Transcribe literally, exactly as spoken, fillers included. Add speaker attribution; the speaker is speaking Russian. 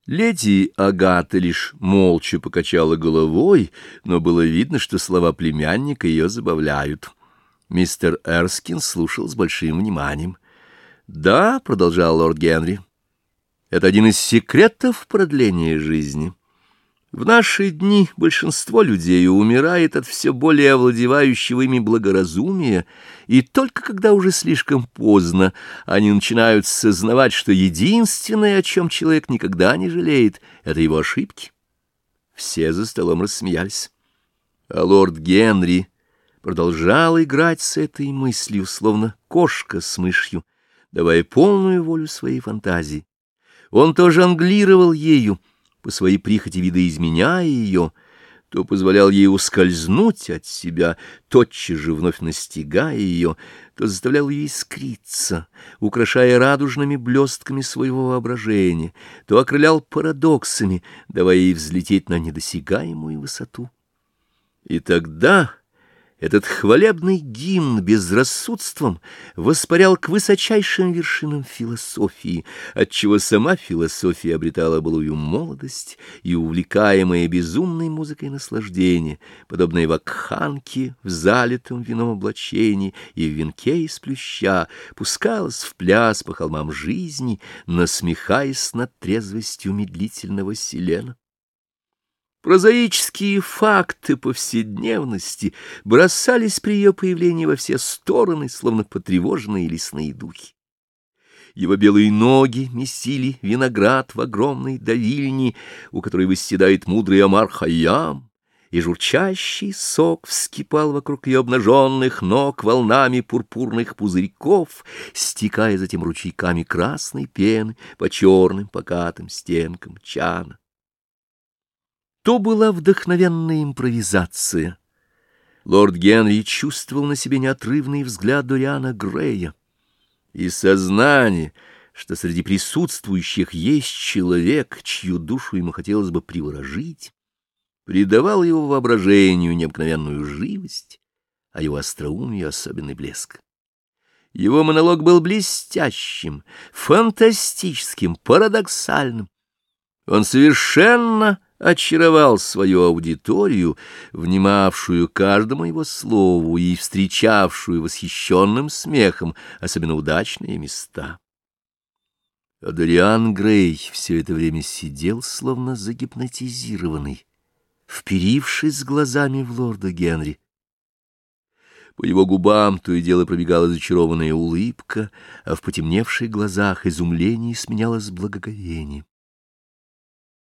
Speaker 1: Леди Агата лишь молча покачала головой, но было видно, что слова племянника ее забавляют. Мистер Эрскин слушал с большим вниманием. «Да», — продолжал лорд Генри, — «это один из секретов продления жизни. В наши дни большинство людей умирает от все более овладевающего ими благоразумия, и только когда уже слишком поздно они начинают сознавать, что единственное, о чем человек никогда не жалеет, — это его ошибки». Все за столом рассмеялись. А лорд Генри продолжал играть с этой мыслью, словно кошка с мышью, давая полную волю своей фантазии. Он то жонглировал ею, по своей прихоти видоизменяя ее, то позволял ей ускользнуть от себя, тотчас же вновь настигая ее, то заставлял ее искриться, украшая радужными блестками своего воображения, то окрылял парадоксами, давая ей взлететь на недосягаемую высоту. И тогда этот хвалебный гимн безрассудством воспарял к высочайшим вершинам философии, отчего сама философия обретала былую молодость и увлекаемое безумной музыкой наслаждение, подобное вакханке в залитом вином облачении и в венке из плюща, пускалась в пляс по холмам жизни, насмехаясь над трезвостью медлительного Селена. Прозаические факты повседневности бросались при ее появлении во все стороны, словно потревоженные лесные духи. Его белые ноги месили виноград в огромной давильни, у которой восседает мудрый Омар-Хайям, и журчащий сок вскипал вокруг ее обнаженных ног волнами пурпурных пузырьков, стекая затем ручейками красной пены по черным покатым стенкам чана. То была вдохновенная импровизация. Лорд Генри чувствовал на себе неотрывный взгляд Дориана Грея, и сознание, что среди присутствующих есть человек, чью душу ему хотелось бы приворожить, придавало его воображению необыкновенную живость, а его остроумию особенный блеск. Его монолог был блестящим, фантастическим, парадоксальным. Он совершенно очаровал свою аудиторию, внимавшую каждому его слову и встречавшую восхищенным смехом особенно удачные места. А Дориан Грей все это время сидел, словно загипнотизированный, вперившись глазами в лорда Генри. По его губам то и дело пробегала зачарованная улыбка, а в потемневших глазах изумление сменялось благоговением.